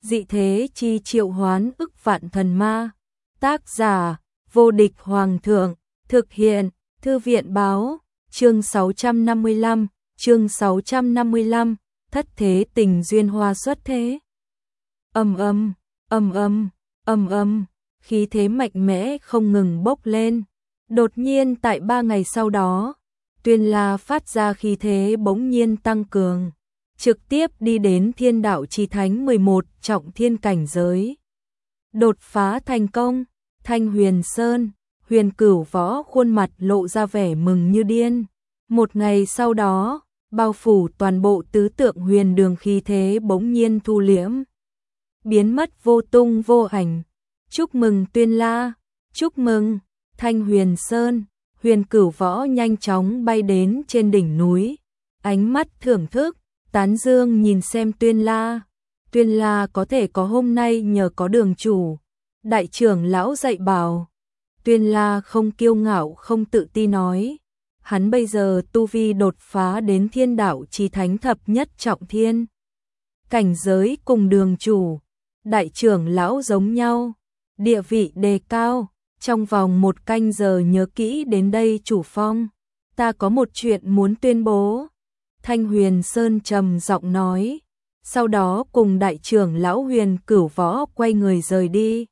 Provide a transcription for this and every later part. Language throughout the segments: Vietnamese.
dị thế chi triệu hoán ức vạn thần ma. Tác giả, vô địch hoàng thượng, thực hiện, thư viện báo, chương 655, thất thế tình duyên hoa xuất thế. Ầm ầm, khí thế mạnh mẽ không ngừng bốc lên. Đột nhiên tại 3 ngày sau đó, Tuyên La phát ra khí thế bỗng nhiên tăng cường, trực tiếp đi đến Thiên Đạo Chí Thánh 11 trọng thiên cảnh giới. Đột phá thành công, Thanh Huyền Sơn, Huyền Cửu Võ khuôn mặt lộ ra vẻ mừng như điên. Một ngày sau đó, bao phủ toàn bộ tứ tượng huyền đường khí thế bỗng nhiên thu liễm, biến mất vô tung vô ảnh. Chúc mừng Tuyên La, chúc mừng. Thanh Huyền Sơn, Huyền Cửu Võ nhanh chóng bay đến trên đỉnh núi, ánh mắt thưởng thức, tán dương nhìn xem Tuyên La. Tuyên La có thể có hôm nay nhờ có đường chủ, đại trưởng lão dạy bảo. Tuyên La không kiêu ngạo không tự ti nói, hắn bây giờ tu vi đột phá đến Thiên Đạo Chí Thánh thập nhất trọng thiên. Cảnh giới cùng đường chủ, đại trưởng lão giống nhau, địa vị đề cao. Trong vòng 1 canh giờ nhớ kỹ đến đây chủ phong, ta có một chuyện muốn tuyên bố. Thanh Huyền Sơn trầm giọng nói, sau đó cùng đại trưởng lão Huyền Cửu Võ quay người rời đi.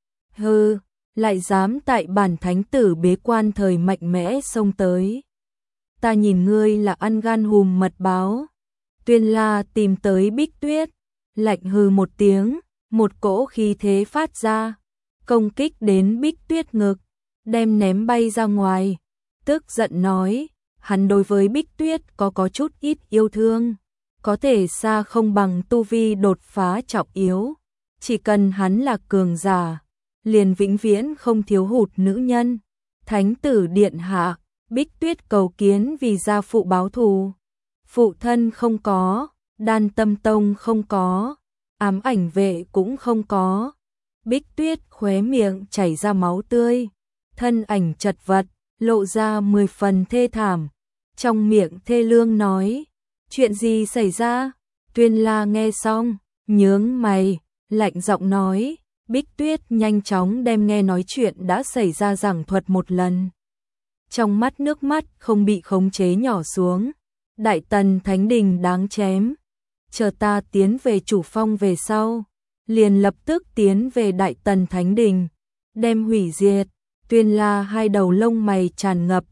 Hừ, lại dám tại bản thánh tử bế quan thời mạnh mẽ xông tới. Ta nhìn ngươi là ăn gan hùm mật báo. Tuyên La tìm tới Bích Tuyết, lạnh hừ một tiếng, một cỗ khí thế phát ra, công kích đến Bích Tuyết ngực, đem ném bay ra ngoài. Tức giận nói, hắn đối với Bích Tuyết có chút ít yêu thương, có thể xa không bằng tu vi đột phá trọng yếu. Chỉ cần hắn là cường giả, liền vĩnh viễn không thiếu hụt nữ nhân. Thánh tử điện hạ, Bích Tuyết cầu kiến vì gia phụ báo thù. Phụ thân không có, Đan Tâm Tông không có, ám ảnh vệ cũng không có. Bích Tuyết khóe miệng chảy ra máu tươi, thân ảnh chật vật, lộ ra 10 phần thê thảm. Trong miệng thê lương nói, chuyện gì xảy ra? Tuyên La nghe xong, nhướng mày, lạnh giọng nói. Bích Tuyết nhanh chóng đem nghe nói chuyện đã xảy ra giảng thuật một lần. Trong mắt nước mắt không bị khống chế nhỏ xuống. Đại Tần Thánh Đình đáng chém. Chờ ta tiến về chủ phong về sau, liền lập tức tiến về Đại Tần Thánh Đình, đem hủy diệt. Tuyên La hai đầu lông mày tràn ngập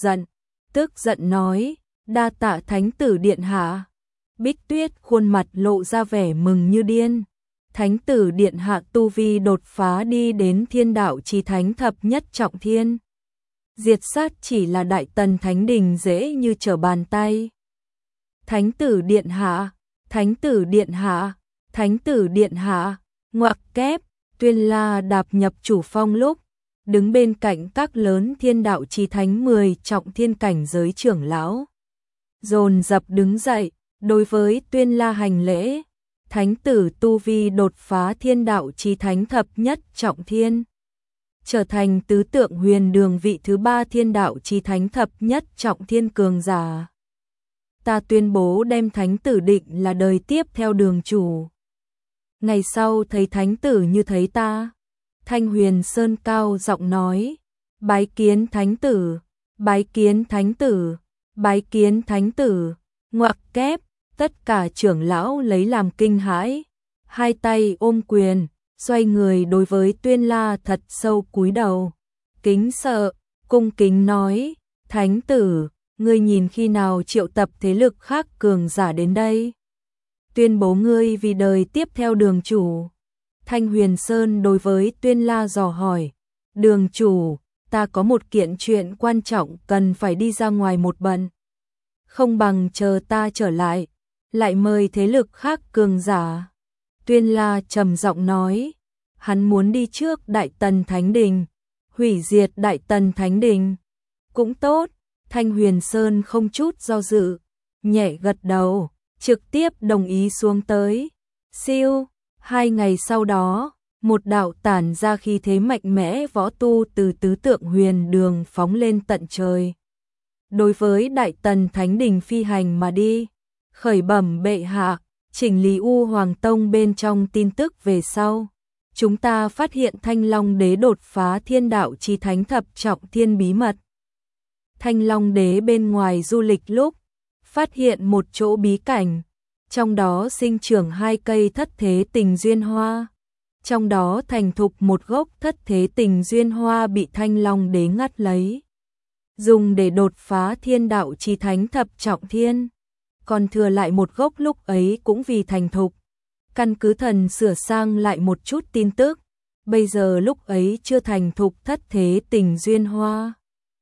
tức giận nói, đa tạ thánh tử điện hạ. Bích Tuyết khuôn mặt lộ ra vẻ mừng như điên. Thánh tử điện hạ tu vi đột phá đi đến Thiên Đạo Chí Thánh thập nhất trọng thiên. Diệt sát chỉ là Đại Tần Thánh Đình dễ như trở bàn tay. Thánh tử điện hạ, thánh tử điện hạ, thánh tử điện hạ. Ngoặc kép, Tuyên La đạp nhập chủ phong lúc, đứng bên cạnh các lớn Thiên Đạo Chí Thánh 10 trọng thiên cảnh giới trưởng lão, dồn dập đứng dậy, đối với Tuyên La hành lễ. Thánh tử tu vi đột phá Thiên Đạo Chí Thánh thập nhất trọng thiên, trở thành tứ tượng huyền đường vị thứ 3 Thiên Đạo Chí Thánh thập nhất trọng thiên cường giả. Ta tuyên bố đem thánh tử định là đời tiếp theo đường chủ. Ngày sau thấy thánh tử như thấy ta. Thanh Huyền Sơn cao giọng nói, bái kiến thánh tử, bái kiến thánh tử, bái kiến thánh tử. Ngoặc kép, tất cả trưởng lão lấy làm kinh hãi, hai tay ôm quyền, xoay người đối với Tuyên La thật sâu cúi đầu, kính sợ, cung kính nói, thánh tử, ngươi nhìn khi nào triệu tập thế lực khác cường giả đến đây? Tuyên bố ngươi vì đời tiếp theo đường chủ. Thanh Huyền Sơn đối với Tuyên La dò hỏi, đường chủ, ta có một kiện chuyện quan trọng cần phải đi ra ngoài một bận. Không bằng chờ ta trở lại, lại mời thế lực khác cường giả. Tuyên La trầm giọng nói, hắn muốn đi trước Đại Tần Thánh Đình, hủy diệt Đại Tần Thánh Đình. Cũng tốt, Thanh Huyền Sơn không chút do dự, nhẹ gật đầu, trực tiếp đồng ý xuống tới. Siêu, 2 ngày sau đó, một đạo tản ra khí thế mạnh mẽ võ tu từ tứ tượng huyền đường phóng lên tận trời. Đối với Đại Tần Thánh Đình phi hành mà đi, khởi bẩm bệ hạ, chỉnh lý U Hoàng Tông bên trong tin tức về sau. Chúng ta phát hiện Thanh Long Đế đột phá thiên đạo chi thánh thập trọng thiên bí mật. Thanh Long Đế bên ngoài du lịch lúc, phát hiện một chỗ bí cảnh, trong đó sinh trưởng 2 cây thất thế tình duyên hoa. Trong đó thành thục một gốc thất thế tình duyên hoa bị Thanh Long Đế ngắt lấy, dùng để đột phá thiên đạo chi thánh thập trọng thiên. Còn thừa lại một gốc lúc ấy cũng vì thành thục. Căn cứ thần sửa sang lại một chút tin tức, bây giờ lúc ấy chưa thành thục thất thế tình duyên hoa,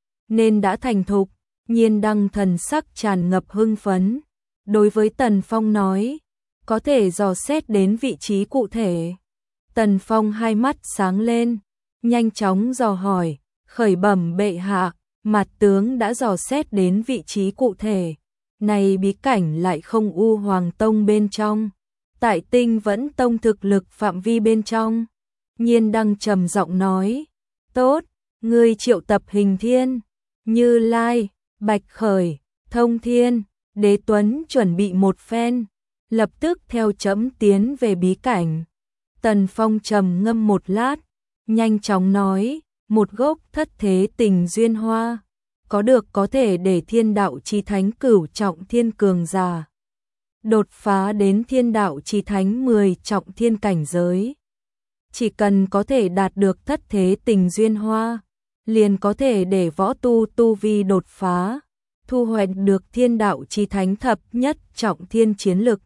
nên đã thành thục. Nhiên Đăng thần sắc tràn ngập hưng phấn, đối với Tần Phong nói, có thể dò xét đến vị trí cụ thể. Tần Phong hai mắt sáng lên, nhanh chóng dò hỏi, khởi bẩm bệ hạ, mặt tướng đã dò xét đến vị trí cụ thể. Này bí cảnh lại không U Hoàng Tông bên trong, tại Tinh Vẫn Tông thực lực phạm vi bên trong. Nhiên Đăng trầm giọng nói, tốt, ngươi triệu tập Hình Thiên, Như Lai, Bạch Khởi, Thông Thiên, Đế Tuấn chuẩn bị một phen, lập tức theo chấm tiến về bí cảnh. Tần Phong trầm ngâm một lát, nhanh chóng nói, một gốc thất thế tình duyên hoa, có được có thể để thiên đạo chi thánh cửu trọng thiên cường giả đột phá đến thiên đạo chi thánh 10 trọng thiên cảnh giới. Chỉ cần có thể đạt được thất thế tình duyên hoa, liền có thể để võ tu vi đột phá, thu hoạch được thiên đạo chi thánh thập nhất trọng thiên chiến lực.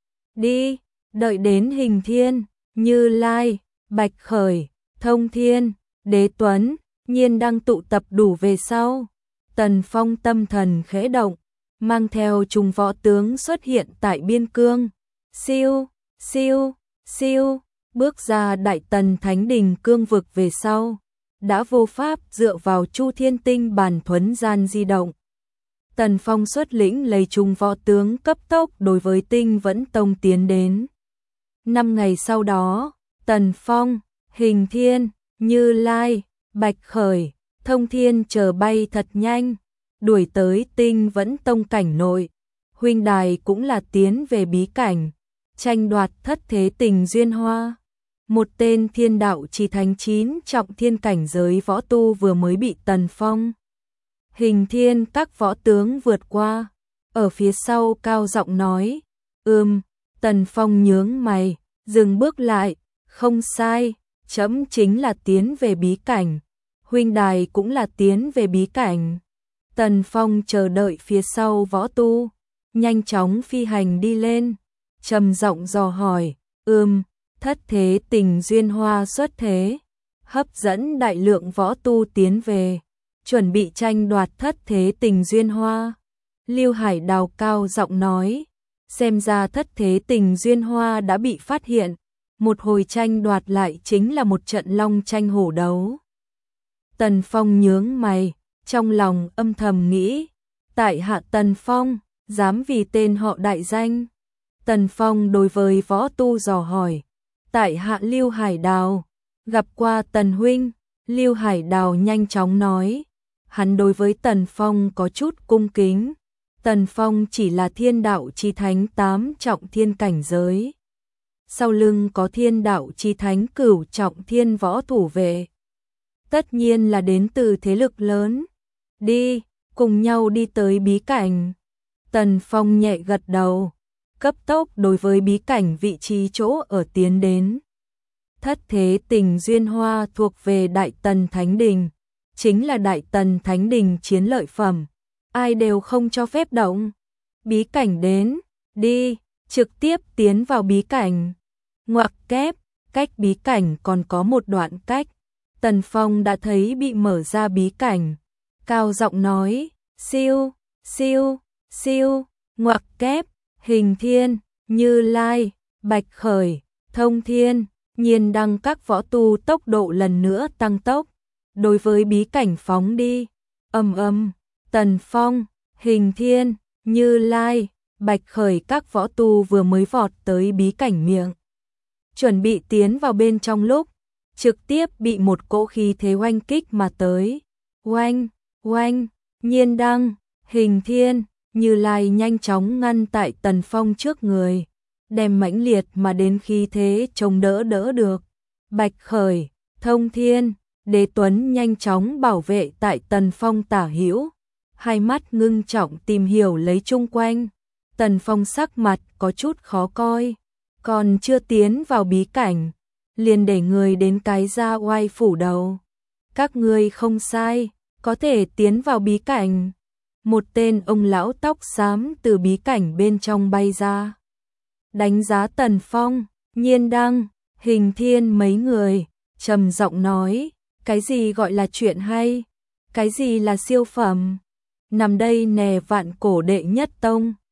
Đi, đợi đến Hình Thiên, Như Lai, Bạch Khởi, Thông Thiên, Đế Tuấn, Nhiên Đăng tụ tập đủ về sau. Tần Phong tâm thần khẽ động, mang theo trùng võ tướng xuất hiện tại biên cương. Siêu, siêu, siêu, bước ra Đại Tần Thánh Đình cương vực về sau, đã vô pháp dựa vào Chu Thiên Tinh bản thuấn gian di động. Tần Phong xuất lĩnh lấy trùng võ tướng cấp tốc đối với Tinh Vẫn Tông tiến đến. 5 ngày sau đó, Tần Phong, Hình Thiên, Như Lai, Bạch Khởi, Thông Thiên chờ bay thật nhanh, đuổi tới Tinh Vẫn Tông cảnh nội. Huynh đài cũng là tiến về bí cảnh, tranh đoạt thất thế tình duyên hoa. Một tên thiên đạo chi thánh 9 trọng thiên cảnh giới võ tu vừa mới bị Tần Phong, Hình Thiên các võ tướng vượt qua. Ở phía sau cao giọng nói, Tần Phong nhướng mày, dừng bước lại, không sai, chấm chính là tiến về bí cảnh. Huynh đài cũng là tiến về bí cảnh. Tần Phong chờ đợi phía sau võ tu, nhanh chóng phi hành đi lên, trầm giọng dò hỏi, thất thế tình duyên hoa xuất thế, hấp dẫn đại lượng võ tu tiến về, chuẩn bị tranh đoạt thất thế tình duyên hoa. Lưu Hải Đào cao giọng nói, xem ra thất thế tình duyên hoa đã bị phát hiện, một hồi tranh đoạt lại chính là một trận long tranh hổ đấu. Tần Phong nhướng mày, trong lòng âm thầm nghĩ, tại hạ Tần Phong, dám vì tên họ đại danh. Tần Phong đối với võ tu dò hỏi, tại hạ Lưu Hải Đào, gặp qua Tần huynh. Lưu Hải Đào nhanh chóng nói, hắn đối với Tần Phong có chút cung kính. Tần Phong chỉ là thiên đạo chi thánh 8 trọng thiên cảnh giới, sau lưng có thiên đạo chi thánh cửu trọng thiên võ thủ vệ, tất nhiên là đến từ thế lực lớn. Đi, cùng nhau đi tới bí cảnh. Tần Phong nhẹ gật đầu, cấp tốc đối với bí cảnh vị trí chỗ ở tiến đến. Thất thế tình duyên hoa thuộc về Đại Tần Thánh Đình, chính là Đại Tần Thánh Đình chiến lợi phẩm, ai đều không cho phép động. Bí cảnh đến, đi, trực tiếp tiến vào bí cảnh. Ngoặc kép, cách bí cảnh còn có một đoạn cách. Tần Phong đã thấy bị mở ra bí cảnh, cao giọng nói, siêu, siêu, siêu, ngoặc kép, Hình Thiên, Như Lai, Bạch Khởi, Thông Thiên, Nhiên Đăng các võ tu tốc độ lần nữa tăng tốc, đối với bí cảnh phóng đi. Tần Phong, Hình Thiên, Như Lai, Bạch Khởi các võ tu vừa mới vọt tới bí cảnh miệng, chuẩn bị tiến vào bên trong lúc, trực tiếp bị một cỗ khí thế oanh kích mà tới. Oanh, oanh, Nhiên Đăng, Hình Thiên, Như Lai nhanh chóng ngăn tại Tần Phong trước người, đem mãnh liệt mà đến khí thế chống đỡ được. Bạch Khởi, Thông Thiên, Đế Tuấn nhanh chóng bảo vệ tại Tần Phong tả hữu, hai mắt ngưng trọng tìm hiểu lấy chung quanh. Tần Phong sắc mặt có chút khó coi, còn chưa tiến vào bí cảnh, liền để người đến cái ra oai phủ đầu. Các ngươi không sai, có thể tiến vào bí cảnh. Một tên ông lão tóc xám từ bí cảnh bên trong bay ra. Đánh giá Tần Phong, Nhiên Đăng, Hình Thiên mấy người, trầm giọng nói, cái gì gọi là chuyện hay, cái gì là siêu phẩm. Nằm đây nè vạn cổ đệ nhất tông,